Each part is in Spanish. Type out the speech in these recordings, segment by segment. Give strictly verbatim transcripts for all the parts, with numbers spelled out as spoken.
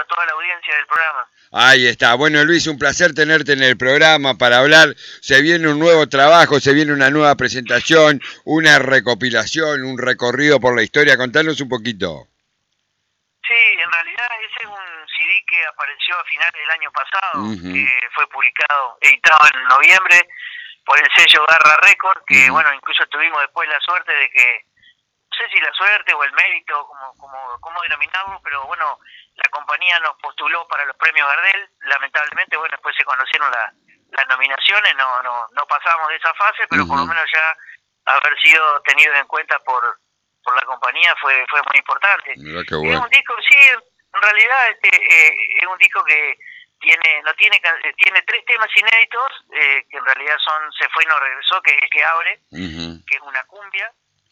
a toda la audiencia del programa. Ahí está. Bueno, Luis, un placer tenerte en el programa para hablar. Se viene un nuevo trabajo, se viene una nueva presentación, una recopilación, un recorrido por la historia. Contanos un poquito. Sí, en realidad ese es un C D que apareció a finales del año pasado, Uh-huh. que fue publicado, editado en noviembre por el sello Garra Record, que uh-huh. bueno, incluso tuvimos después la suerte de que, no sé si la suerte o el mérito, como, como, como denominarlo, pero bueno, la compañía nos postuló para los premios Gardel. Lamentablemente, bueno, después se conocieron la, las nominaciones, no, no, no pasamos de esa fase, pero uh-huh. por lo menos ya haber sido tenido en cuenta por por la compañía fue fue muy importante. Mirá qué bueno. Es un disco, sí, en realidad este eh, es un disco que tiene no tiene tiene tres temas inéditos, eh, que en realidad son Se fue y no regresó, que es el que abre, uh-huh. que es una cumbia.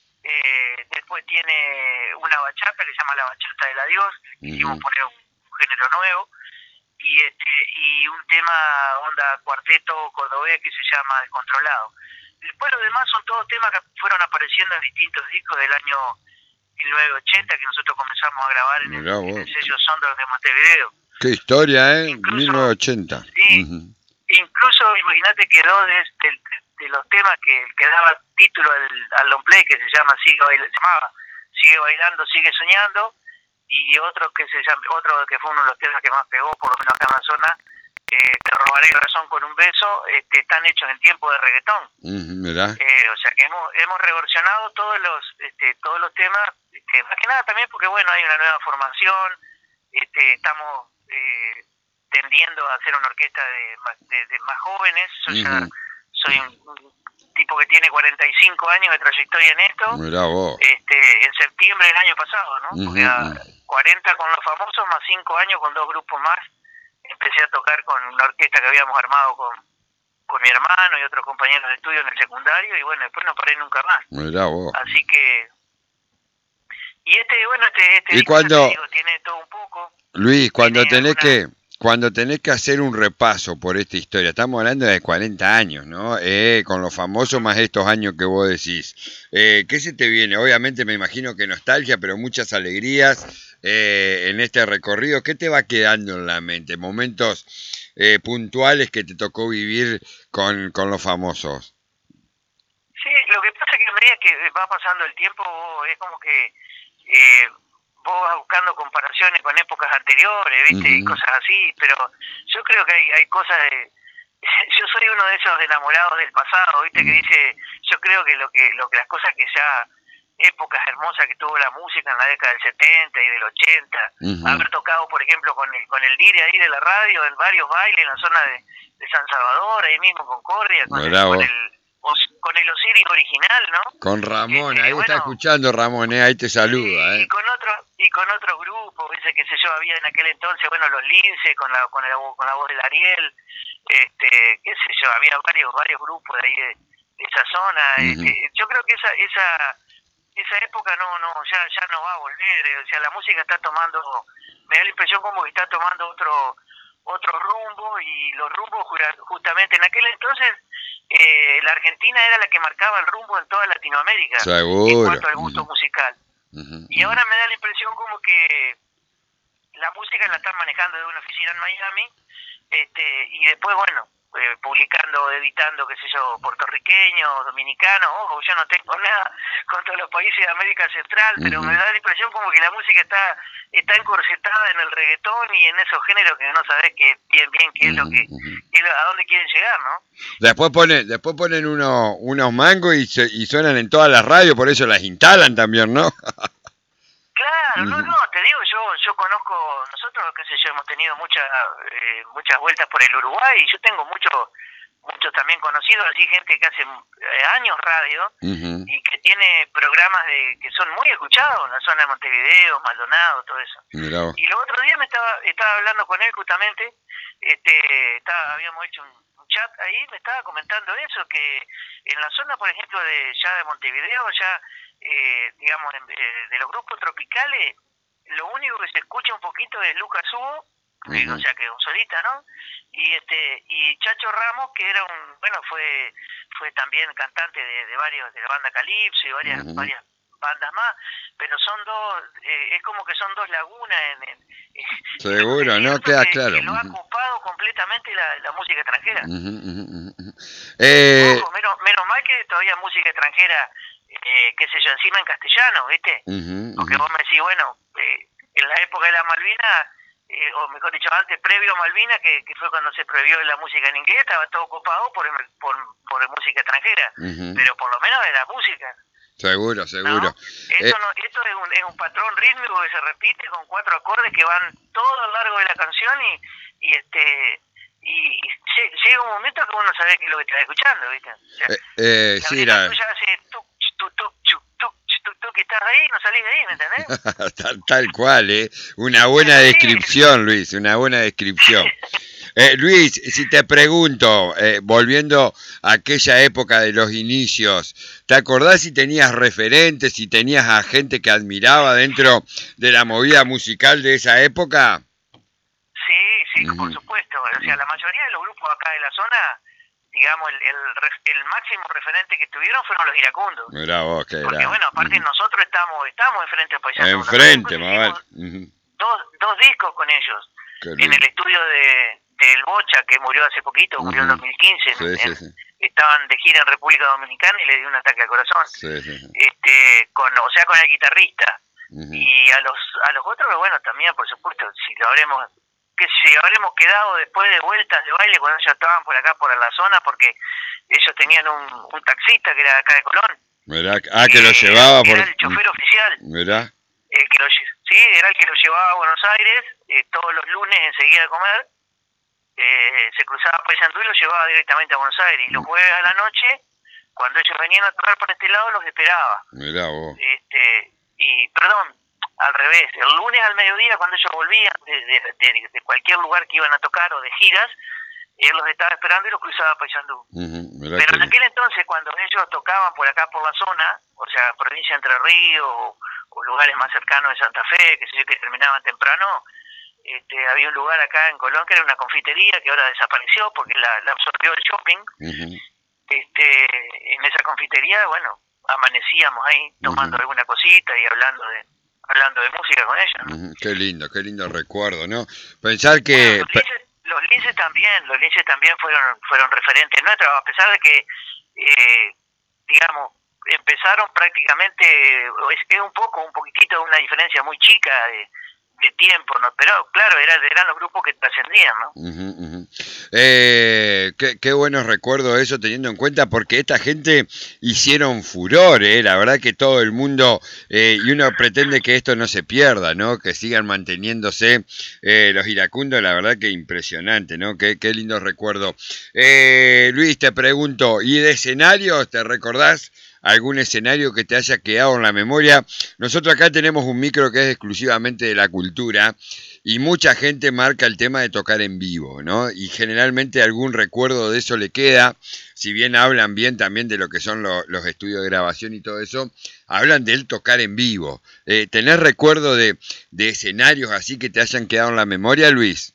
Eh, después tiene una bachata que se llama La Bachata del Adiós, que uh-huh. quisimos poner un, un género nuevo, y este y un tema onda cuarteto cordobés que se llama El Controlado. Después los demás son todos temas que fueron apareciendo en distintos discos del año mil novecientos ochenta, que nosotros comenzamos a grabar en, el, en el sello Sondor de Montevideo. Qué historia, ¿eh? Incluso, mil novecientos ochenta. Sí, uh-huh. Incluso imagínate que dos de, de, de los temas que, que daba título al, al long play, que se llama Sigue Bailando, se llamaba Sigue Bailando, Sigue Soñando, y otro que se llama, otro que fue uno de los temas que más pegó, por lo menos acá en la zona, Eh, Te robaré razón con un beso, este, están hechos en tiempo de reggaetón. Uh-huh, ¿verdad? Eh, o sea que hemos hemos reversionado todos los este, todos los temas, este, más que nada también porque bueno, hay una nueva formación, este, estamos eh, tendiendo a hacer una orquesta de, de, de más jóvenes. Yo uh-huh. ya soy un, un tipo que tiene cuarenta y cinco años de trayectoria en esto. Mirá vos. Este, en septiembre del año pasado, ¿no? Uh-huh. Porque a cuarenta con los famosos, más cinco años con dos grupos más. Empecé a tocar con una orquesta que habíamos armado con, con mi hermano y otros compañeros de estudio en el secundario, y bueno, después no paré nunca más. Mirá vos. Así que... Y este, bueno, este, este ¿Y disco, cuando, digo, tiene todo un poco. Luis, cuando tenés alguna... que... Cuando tenés que hacer un repaso por esta historia, estamos hablando de cuarenta años, ¿no? Eh, con los famosos más estos años que vos decís. Eh, ¿Qué se te viene? Obviamente me imagino que nostalgia, pero muchas alegrías eh, en este recorrido. ¿Qué te va quedando en la mente? Momentos eh, puntuales que te tocó vivir con, con los famosos. Sí, lo que pasa es que a medida que va pasando el tiempo, es como que... Eh, vos vas buscando comparaciones con épocas anteriores, ¿viste? Uh-huh. Y cosas así, pero yo creo que hay, hay cosas de... Yo soy uno de esos enamorados del pasado, ¿viste? Uh-huh. Que dice, yo creo que lo que lo que las cosas que ya... épocas hermosas que tuvo la música en la década del setenta y del ochenta, uh-huh. haber tocado, por ejemplo, con el con el dire ahí de la radio, en varios bailes en la zona de, de San Salvador, ahí mismo con Concordia, con el, con el con el Osiris original, ¿no? Con Ramón, este, ahí bueno, está escuchando Ramón, eh, ahí te saluda. Y, eh. y con otro y con otros grupos, dice que se yo había en aquel entonces, bueno, los Lince con la con la, con la voz del Ariel, este, qué sé yo, había varios varios grupos de ahí de, de esa zona. Uh-huh. Este, yo creo que esa esa esa época no no ya ya no va a volver, o sea, la música está tomando, me da la impresión como que está tomando otro otro rumbo, y los rumbos justamente en aquel entonces eh, la Argentina era la que marcaba el rumbo en toda Latinoamérica. Seguro. En cuanto al gusto uh-huh. musical. Uh-huh. Y ahora me da la impresión como que la música la están manejando de una oficina en Miami, este y después, bueno, eh, publicando, editando, qué sé yo, puertorriqueños, dominicanos. Ojo, yo no tengo nada contra los países de América Central, uh-huh. pero me da la impresión como que la música está está encorsetada en el reggaetón y en esos géneros que no sabés que bien bien qué es lo que qué es lo, a dónde quieren llegar, ¿no? Después ponen después ponen uno, unos mangos y, se, y suenan en todas las radios, por eso las instalan también, ¿no? Claro, no, no, te digo, yo yo conozco, nosotros, qué sé yo, hemos tenido muchas eh, muchas vueltas por el Uruguay, y yo tengo muchos muchos también conocidos, así gente que hace eh, años radio, uh-huh. y que tiene programas de que son muy escuchados en la zona de Montevideo, Maldonado, todo eso. Mirá. Y los otros días me estaba estaba hablando con él justamente, este estaba, habíamos hecho un, un chat ahí, me estaba comentando eso, que en la zona, por ejemplo, de ya de Montevideo, ya eh, digamos, de, de los grupos tropicales, lo único que se escucha un poquito es Lucas Hugo, uh-huh. o sea que es un solista, ¿no? Y este y Chacho Ramos, que era un, bueno, fue fue también cantante de, de varios, de la banda Calipso y varias, uh-huh. varias bandas más, pero son dos, eh, es como que son dos lagunas en, en, seguro, en no queda que, claro. que lo ha ocupado completamente la, la música extranjera. Uh-huh, uh-huh, uh-huh. Eh, Ojo, menos, menos mal que todavía música extranjera, eh, qué sé yo, encima en castellano, ¿viste? Uh-huh, Porque uh-huh. vos me decís, bueno, eh, en la época de la Malvinas, eh, o mejor dicho, antes, previo a Malvinas, que, que fue cuando se prohibió la música en inglés, estaba todo ocupado por, por, por música extranjera, Uh-huh. pero por lo menos de la música. Seguro, seguro. ¿No? Esto, eh, no, esto es, un, es un patrón rítmico que se repite con cuatro acordes que van todo a lo largo de la canción y, y este y, y llega un momento que uno sabe que es lo que está escuchando, ¿viste? O sea, eh, eh, la sí, oreja la... tuya hace tuc, tuc, tuc, tuc, tuc, tuc, tuc, que estás ahí y no salís de ahí, ¿me entendés? tal, tal cual, ¿eh? Una buena Pero descripción, sí. Luis, una buena descripción. Eh, Luis, si te pregunto, eh, volviendo a aquella época de los inicios, ¿te acordás si tenías referentes, si tenías a gente que admiraba dentro de la movida musical de esa época? Sí, sí, Uh-huh. por supuesto. O sea, la mayoría de los grupos acá de la zona, digamos, el, el, el máximo referente que tuvieron fueron los iracundos. Mirá vos, qué Porque era. bueno, aparte Uh-huh. nosotros estamos estamos enfrente de Paysandú. Enfrente, Nosotros más vale. hicimos Uh-huh. dos, dos discos con ellos. En el estudio de del Bocha, que murió hace poquito, uh-huh. murió en dos mil quince. Sí, en, sí, en, sí. Estaban de gira en República Dominicana y le dio un ataque al corazón. Sí, sí, sí. Este, con, o sea, con el guitarrista. Uh-huh. Y a los a los otros, bueno, también, por supuesto, si lo habremos que si habremos quedado después de vueltas de baile cuando ellos estaban por acá, por la zona, porque ellos tenían un, un taxista que era de acá de Colón. Mirá, ah, que eh, lo llevaba por... Era el chofer oficial. Mirá. Eh, que lo, sí, era el que lo llevaba a Buenos Aires eh, todos los lunes enseguida de comer. Eh, se cruzaba a Paysandú y lo llevaba directamente a Buenos Aires. Y los jueves a la noche, cuando ellos venían a tocar por este lado, los esperaba. Mirá vos. Este, y, perdón, al revés, el lunes al mediodía, cuando ellos volvían de, de, de, de cualquier lugar que iban a tocar o de giras, él los estaba esperando y los cruzaba a Paysandú. Uh-huh, pero en aquel entonces, cuando ellos tocaban por acá, por la zona, o sea, provincia de Entre Ríos o, o lugares más cercanos de Santa Fe, que sé yo, que terminaban temprano, este, había un lugar acá en Colón que era una confitería que ahora desapareció porque la, la absorbió el shopping. Uh-huh. Este, en esa confitería, bueno, amanecíamos ahí tomando uh-huh. alguna cosita y hablando de hablando de música con ella, ¿no? Uh-huh. Qué lindo, qué lindo recuerdo, ¿no? Pensar que... Bueno, los, linces, los linces también, los linces también fueron fueron referentes nuestros, a pesar de que, eh, digamos, empezaron prácticamente, es, es un poco, un poquitito, una diferencia muy chica de, de tiempo, ¿no? Pero claro, eran, eran los grupos que trascendían, ¿no? Uh-huh, uh-huh. Eh, qué, qué buenos recuerdos eso, teniendo en cuenta, porque esta gente hicieron furor, eh, la verdad que todo el mundo, eh, y uno pretende que esto no se pierda, ¿no? Que sigan manteniéndose eh, los iracundos, la verdad que impresionante, ¿no? Qué, qué lindo recuerdo. Eh, Luis, te pregunto, ¿y de escenarios te recordás algún escenario que te haya quedado en la memoria? Nosotros acá tenemos un micro que es exclusivamente de la cultura y mucha gente marca el tema de tocar en vivo, ¿no? Y generalmente algún recuerdo de eso le queda, si bien hablan bien también de lo que son lo, los estudios de grabación y todo eso, hablan del tocar en vivo. Eh, ¿Tenés recuerdo de, de escenarios así que te hayan quedado en la memoria, Luis?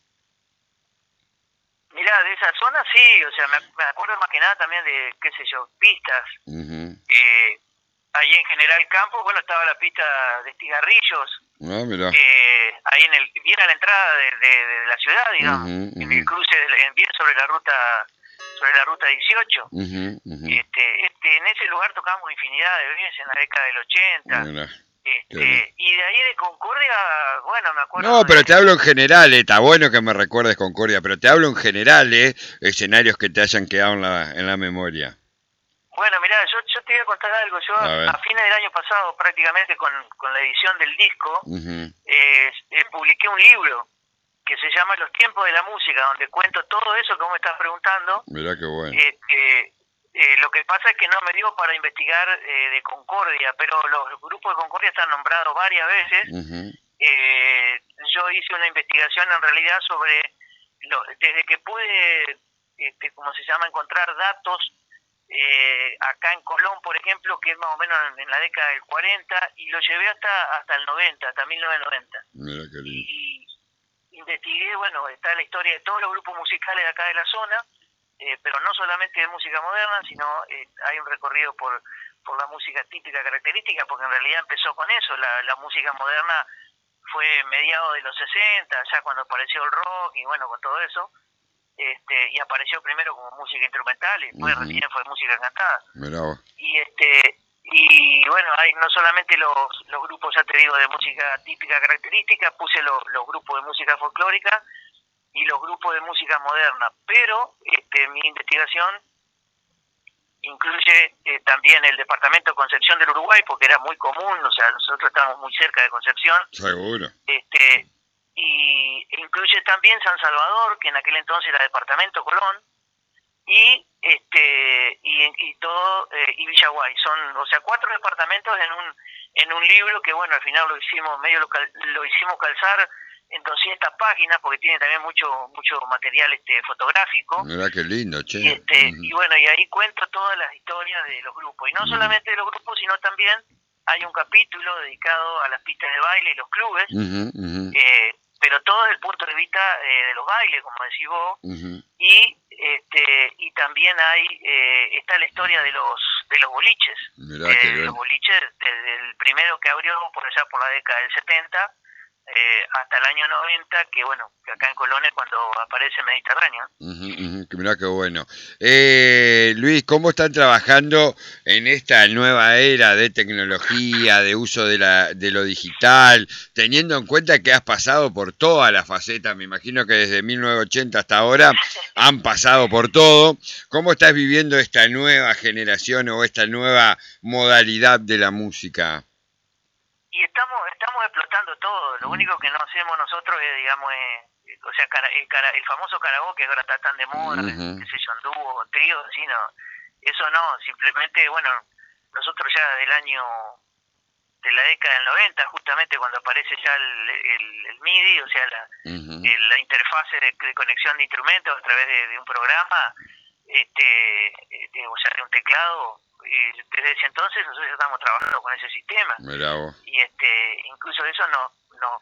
Mirá, de esa zona sí, o sea, me, me acuerdo más que nada también de, qué sé yo, pistas. Uh-huh. Eh, ahí en General Campos, bueno, estaba la pista de Estigarrillos. Ah, mirá. Eh, ahí en el, bien a la entrada de, de, de la ciudad, digamos, uh-huh, uh-huh. en el cruce, de, bien sobre la ruta sobre la ruta dieciocho. Uh-huh, uh-huh. Este, este, en ese lugar tocábamos infinidad de veces en la década del ochenta. Mirá. Este, y de ahí de Concordia, bueno, me acuerdo... No, pero de... te hablo en general, eh, está bueno que me recuerdes Concordia, pero te hablo en general, eh, escenarios que te hayan quedado en la, en la memoria. Bueno, mirá, yo, yo te voy a contar algo. Yo a, a fines del año pasado, prácticamente con, con la edición del disco, uh-huh. eh, eh, publiqué un libro que se llama Los tiempos de la música, donde cuento todo eso que vos me estás preguntando. Mirá qué bueno. Eh, eh, Eh, lo que pasa es que no me dio para investigar eh, de Concordia, pero los grupos de Concordia están nombrados varias veces. Uh-huh. Eh, yo hice una investigación en realidad sobre, lo, desde que pude, este, ¿cómo se llama?, encontrar datos eh, acá en Colón, por ejemplo, que es más o menos en, en la década del cuarenta, y lo llevé hasta hasta el noventa, hasta mil novecientos noventa. Mira qué lindo. Y investigué, bueno, está la historia de todos los grupos musicales de acá de la zona, eh, pero no solamente de música moderna, sino eh, hay un recorrido por, por la música típica característica, porque en realidad empezó con eso, la, la música moderna fue mediados de los sesenta, ya cuando apareció el rock y bueno, con todo eso, este, y apareció primero como música instrumental y después uh-huh. recién fue música cantada. Mirá vos. Y este y bueno, hay no solamente los, los grupos, ya te digo, de música típica característica, puse los, los grupos de música folclórica y los grupos de música moderna, pero este, mi investigación incluye eh, también el departamento de Concepción del Uruguay, porque era muy común, o sea, nosotros estamos muy cerca de Concepción. Seguro. Este, y incluye también San Salvador, que en aquel entonces era departamento Colón, y este y, y todo eh, y Villaguay. Son, o sea, cuatro departamentos en un en un libro que bueno, al final lo hicimos medio lo, cal, lo hicimos calzar en doscientas páginas, porque tiene también mucho mucho material este fotográfico. Mirá qué lindo, che. Y, este, uh-huh. y bueno, y ahí cuento todas las historias de los grupos, y no uh-huh. solamente de los grupos, sino también hay un capítulo dedicado a las pistas de baile y los clubes, uh-huh, uh-huh. Eh, pero todo desde el punto de vista eh, de los bailes, como decís vos, uh-huh. y este y también hay eh, está la historia de los de los boliches. Mirá eh, que los boliches desde el primero que abrió por allá por la década del setenta eh, hasta el año noventa, que bueno, que acá en Colón es cuando aparece Mediterráneo. Uh-huh, uh-huh. Mirá qué bueno. Eh, Luis, ¿cómo están trabajando en esta nueva era de tecnología, de uso de, la, de lo digital, teniendo en cuenta que has pasado por todas las facetas? Me imagino que desde mil novecientos ochenta hasta ahora han pasado por todo. ¿Cómo estás viviendo esta nueva generación o esta nueva modalidad de la música? Y estamos estamos explotando todo. Lo único que no hacemos nosotros es, digamos, eh, o sea, cara, el, cara, el famoso karaoke, que ahora está tan de moda, uh-huh. qué sé yo, en dúo, en trío, sí, no. Eso no, simplemente, bueno, nosotros ya del año, de la década del noventa, justamente cuando aparece ya el, el, el M I D I, o sea, la, uh-huh. el, la interfase de, de conexión de instrumentos a través de, de un programa, este, de, o sea, de un teclado. Y desde ese entonces nosotros estamos trabajando con ese sistema. Y este incluso eso nos no,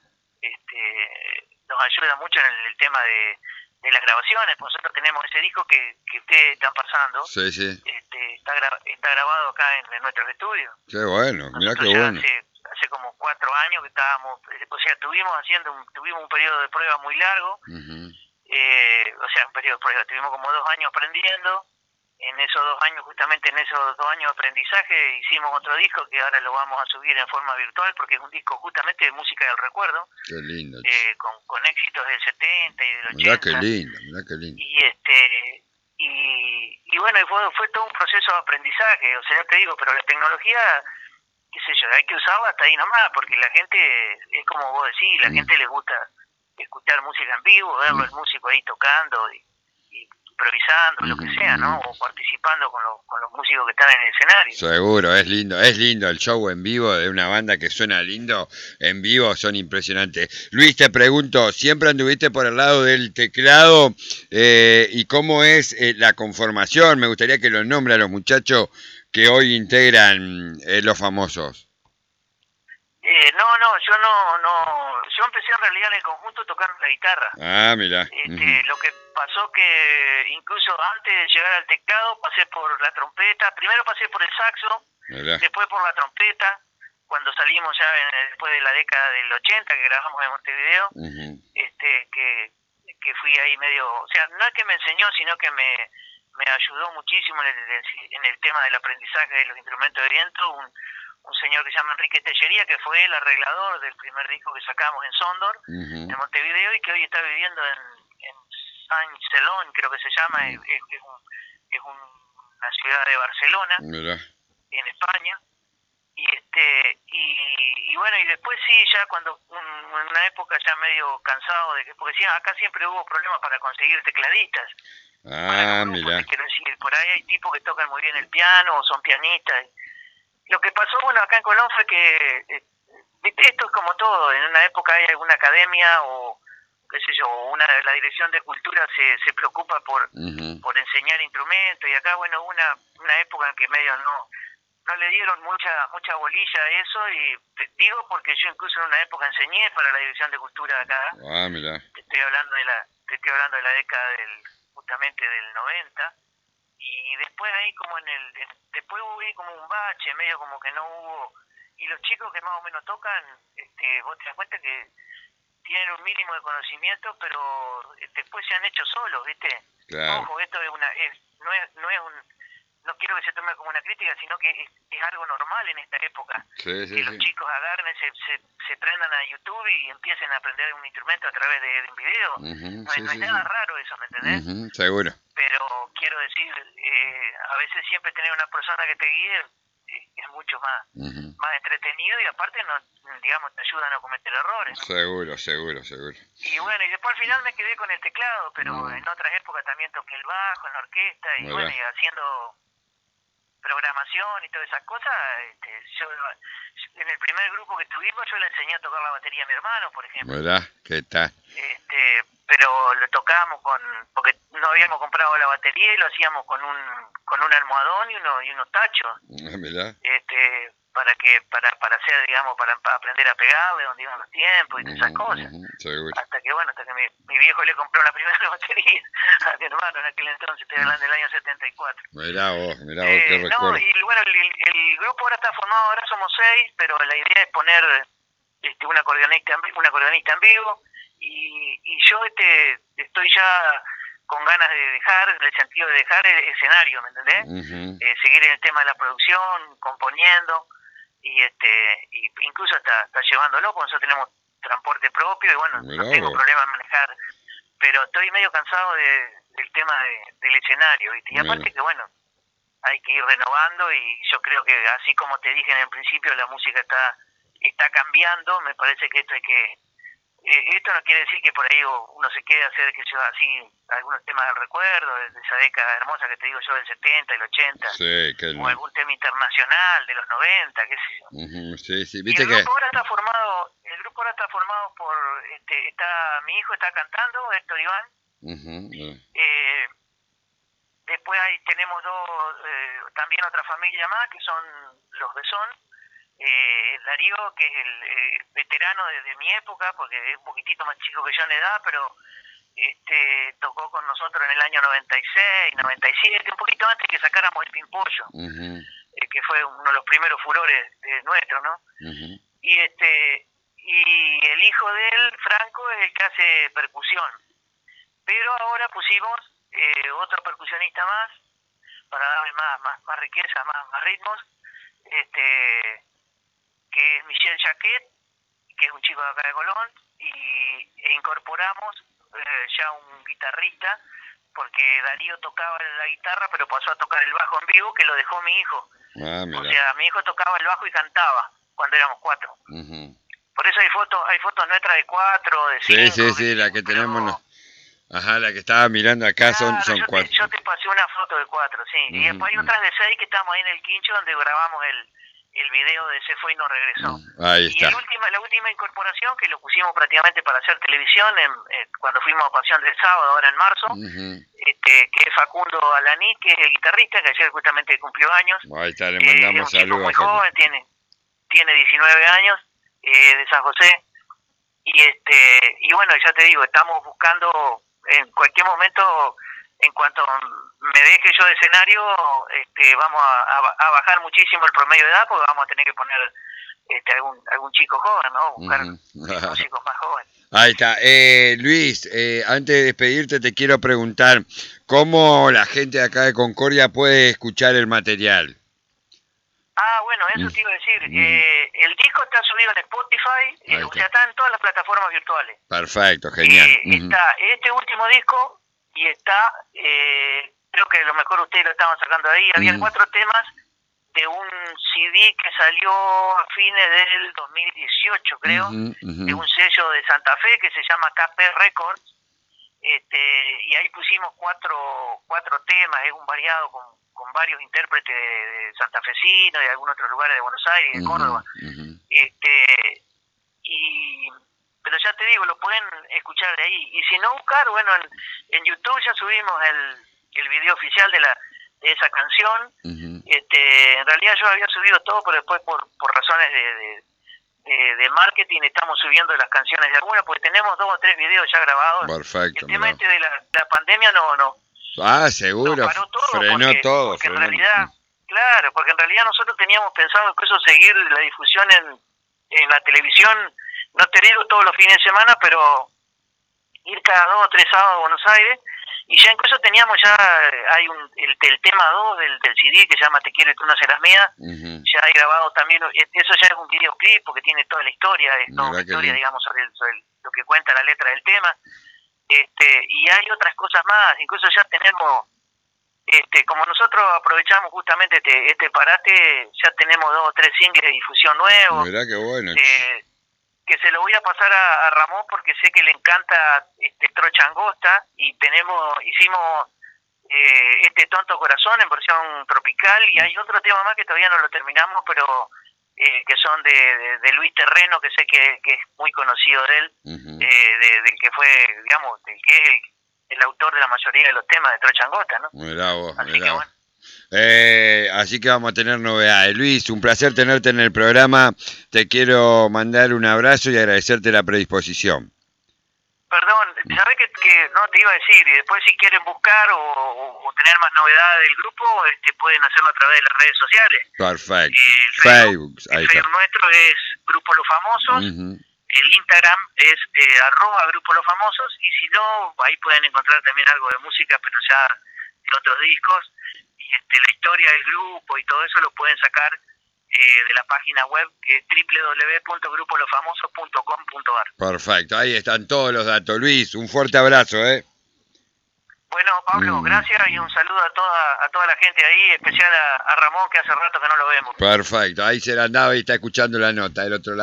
este, nos ayuda mucho en el, el tema de, de las grabaciones. Nosotros tenemos ese disco que, que ustedes están pasando. Sí, sí. Este, está, gra está grabado acá en, en nuestros estudios. Qué bueno, mira qué ya bueno. Hace, hace como cuatro años que estábamos, o sea, tuvimos haciendo un, tuvimos un periodo de prueba muy largo. Uh-huh. eh, o sea, un periodo de prueba, tuvimos como dos años aprendiendo. En esos dos años, justamente en esos dos años de aprendizaje, hicimos otro disco que ahora lo vamos a subir en forma virtual, porque es un disco justamente de música del recuerdo. Qué lindo. Eh, con, con éxitos del setenta y del ochenta. Mirá qué lindo, mirá qué lindo. Y este y, y bueno, fue, fue todo un proceso de aprendizaje, o sea, ya te digo, pero la tecnología, qué sé yo, hay que usarla hasta ahí nomás, porque la gente, es como vos decís, la mm. gente le gusta escuchar música en vivo, verlo mm. el músico ahí tocando y improvisando, lo que sea, ¿no? O participando con los, con los músicos que están en el escenario. Seguro, es lindo, es lindo el show en vivo de una banda que suena lindo, en vivo son impresionantes. Luis, te pregunto, ¿siempre anduviste por el lado del teclado? Eh, ¿Y cómo es eh, la conformación? Me gustaría que los nombre a los muchachos que hoy integran eh, Los Famosos. Eh, no, no, yo no, no, yo empecé en realidad en el conjunto tocando la guitarra. Ah, mira. Este, uh-huh. Lo que pasó que incluso antes de llegar al teclado pasé por la trompeta, primero pasé por el saxo, mirá. Después por la trompeta, cuando salimos ya en, después de la década del ochenta que grabamos en Montevideo, uh-huh. este, que, que fui ahí medio, o sea, no es que me enseñó, sino que me, me ayudó muchísimo en el, en el tema del aprendizaje de los instrumentos de viento, un un señor que se llama Enrique Tellería, que fue el arreglador del primer disco que sacamos en Sondor, uh-huh. en Montevideo, y que hoy está viviendo en, en Saint-Celon, creo que se llama, uh-huh. es, es, un, es un, una ciudad de Barcelona, Mirá. en España. Y este y, y bueno, y después sí, ya cuando un, en una época ya medio cansado de que, porque sí, acá siempre hubo problemas para conseguir tecladistas. Ah, mira. Quiero decir, por ahí hay tipos que tocan muy bien el piano, o son pianistas. Lo que pasó, bueno, acá en Colón fue que, eh, esto es como todo, en una época hay alguna academia o, qué sé yo, una la Dirección de Cultura se, se preocupa por uh-huh. por enseñar instrumentos, y acá, bueno, una una época en que medio no no le dieron mucha mucha bolilla a eso, y te digo porque yo incluso en una época enseñé para la Dirección de Cultura de acá. Ah, mira. Te estoy hablando de la, te estoy hablando de la década del, justamente del noventa, y después ahí como en el, en, después hubo ahí como un bache, medio como que no hubo, y los chicos que más o menos tocan, este, vos te das cuenta que tienen un mínimo de conocimiento, pero después se han hecho solos, ¿viste? Claro. Ojo, esto es una, es, no es, no es un, no quiero que se tome como una crítica, sino que es, es algo normal en esta época, sí, sí, que los sí. chicos agarren, se, se, se prendan a YouTube y empiecen a aprender un instrumento a través de, de un video. Uh-huh, no, sí, no sí, es nada sí. raro eso, ¿me entendés? Uh-huh, seguro. Pero quiero decir, eh, a veces siempre tener una persona que te guíe eh, es mucho más, uh-huh. más entretenido, y aparte no, digamos, te ayuda a no cometer errores, ¿no? Seguro, seguro, seguro. Y bueno, y después al final me quedé con el teclado, pero uh-huh. en otras épocas también toqué el bajo en la orquesta, y bueno, bueno y haciendo programación y todas esas cosas. Este, yo en el primer grupo que tuvimos yo le enseñé a tocar la batería a mi hermano, por ejemplo. ¿Verdad? ¿Qué tal? Este, pero lo tocábamos con, porque no habíamos comprado la batería y lo hacíamos con un con un almohadón y uno y unos tachos. ¿Verdad? Este, para que para para hacer, digamos, para, para aprender a pegarle donde iban los tiempos y todas esas cosas. Uh-huh, seguro. Hasta que bueno, hasta que mi, mi viejo le compró la primera batería a mi hermano en aquel entonces, estoy hablando del año setenta y cuatro. Mirá vos, mirá vos, eh, qué no, recuerdo. y bueno, el, el grupo ahora está formado, ahora somos seis, pero la idea es poner este, un acordeonista, un acordeonista en vivo, y, y yo este estoy ya con ganas de dejar, en el sentido de dejar el escenario, ¿me entendés? Uh-huh. Eh, seguir en el tema de la producción, componiendo, y este y incluso hasta, hasta llevándolo, porque nosotros tenemos transporte propio, y bueno, Mirá no tengo vos. problema en manejar, pero estoy medio cansado de, del tema de, del escenario, ¿viste? Y aparte Mirá. que bueno, hay que ir renovando, y yo creo que así como te dije en el principio, la música está está cambiando. Me parece que esto hay que eh, esto no quiere decir que por ahí uno se quede a hacer que yo así algunos temas del recuerdo de esa década hermosa que te digo yo, del setenta, el ochenta, sí, que o no. algún tema internacional de los noventa, qué sé yo. Uh-huh, sí, sí, viste y el que grupo ahora está formado el grupo ahora está formado por este está mi hijo está cantando, Héctor Iván. Uh-huh, yeah. eh, Después ahí tenemos dos, eh, también otra familia más, que son los Besón. Eh, Darío, que es el eh, veterano de, de mi época, porque es un poquitito más chico que yo en edad, pero este tocó con nosotros en el año noventa y seis, noventa y siete, un poquito antes que sacáramos el Pimpollo, uh-huh. eh, que fue uno de los primeros furores eh, nuestros, ¿no? Uh-huh. Y este y el hijo de él, Franco, es el que hace percusión. Pero ahora pusimos eh, otro percusionista más, para darle más, más, más riqueza, más, más ritmos, este que es Michel Jacquet, que es un chico de acá de Colón, y e incorporamos eh, ya un guitarrista, porque Darío tocaba la guitarra, pero pasó a tocar el bajo en vivo, que lo dejó mi hijo. Ah, o sea, mi hijo tocaba el bajo y cantaba cuando éramos cuatro. Uh-huh. Por eso hay fotos, hay fotos nuestras de cuatro, de cinco. Sí, sí, sí, la que pero... tenemos. No. Ajá, la que estaba mirando acá claro, son, son yo cuatro. Te, yo te pasé una foto de cuatro, sí. Uh-huh. Y después hay otras de seis que estamos ahí en el quincho, donde grabamos el el video de Se Fue y No Regresó. Ahí está. Y el última, la última incorporación, que lo pusimos prácticamente para hacer televisión, en, en, cuando fuimos a Pasión del Sábado, ahora en marzo, uh-huh. este, que es Facundo Alaní, que es el guitarrista, que ayer justamente cumplió años. Ahí está, le mandamos eh, es un chico muy saludos. joven, tiene, tiene diecinueve años, eh, de San José. Y este y bueno, ya te digo, estamos buscando en cualquier momento, en cuanto me deje yo de escenario, este, vamos a, a, a bajar muchísimo el promedio de edad, porque vamos a tener que poner este, algún algún chico joven, ¿no? Buscar uh-huh. músicos más jóvenes. Ahí está. Eh, Luis, eh, antes de despedirte te quiero preguntar, ¿cómo la gente de acá de Concordia puede escuchar el material? Ah, bueno, eso te iba a decir. Uh-huh. Eh, el disco está subido en Spotify, eh, o sea, está en todas las plataformas virtuales. Perfecto, genial. Eh, uh-huh. Está este último disco y está, eh, creo que a lo mejor ustedes lo estaban sacando ahí, habían uh-huh. cuatro temas de un C D que salió a fines del dos mil dieciocho, creo, uh-huh. Uh-huh. de un sello de Santa Fe que se llama K P Records. Este, y ahí pusimos cuatro cuatro temas, es un variado con, con varios intérpretes de, de santafesinos y de algunos otros lugares de Buenos Aires y de uh-huh, Córdoba. Uh-huh. Este, y pero ya te digo, lo pueden escuchar de ahí. Y si no buscar, bueno, en, en YouTube ya subimos el, el video oficial de la de esa canción. Uh-huh. Este, en realidad yo había subido todo, pero después por, por razones de, de De, de marketing estamos subiendo las canciones de algunas, porque tenemos dos o tres videos ya grabados. Perfecto. El tema este de la, la pandemia no no Ah, seguro, no, paró todo frenó porque, todo. porque frenó. en realidad, claro, porque en realidad nosotros teníamos pensado incluso seguir la difusión en, en la televisión, no te digo todos los fines de semana, pero ir cada dos o tres sábados a Buenos Aires, y ya incluso teníamos ya, hay un, el, el tema dos del, del C D que se llama Te quiero y tú no serás mía, uh-huh. Ya hay grabado también, eso ya es un videoclip porque tiene toda la historia, es toda una historia, bien. digamos, sobre, el, sobre el, lo que cuenta la letra del tema, este y hay otras cosas más, incluso ya tenemos, este como nosotros aprovechamos justamente este, este parate, ya tenemos dos o tres singles de difusión nuevos. Mirá qué bueno. Eh, que se lo voy a pasar a, a Ramón porque sé que le encanta este Trocha Angosta y tenemos hicimos eh, este Tonto Corazón en versión tropical y hay otro tema más que todavía no lo terminamos pero eh, que son de, de, de Luis Terreno, que sé que, que es muy conocido de él, uh-huh. eh, de, del que fue, digamos, del que es el, el autor de la mayoría de los temas de Trocha Angosta, ¿no? Mirá vos, así mirá que vos. bueno. Eh, así que vamos a tener novedades. Luis, un placer tenerte en el programa. Te quiero mandar un abrazo y agradecerte la predisposición. Perdón, ¿sabés que, que no te iba a decir? Y después si quieren buscar o, o, o tener más novedades del grupo, este, pueden hacerlo a través de las redes sociales. Perfecto. Eh, el Facebook, Facebook, el Facebook nuestro es Grupo Los Famosos. Uh-huh. El Instagram es eh, arroba Grupo Los Famosos. Y si no, ahí pueden encontrar también algo de música, pero ya de otros discos. Y este, la historia del grupo y todo eso lo pueden sacar eh, de la página web que es doble u doble u doble u punto grupo los famosos punto com punto a r. Perfecto, ahí están todos los datos. Luis, un fuerte abrazo, ¿eh? Bueno, Pablo, mm. gracias y un saludo a toda a toda la gente ahí, especial a, a Ramón, que hace rato que no lo vemos. Perfecto, ahí se la andaba y está escuchando la nota del otro lado.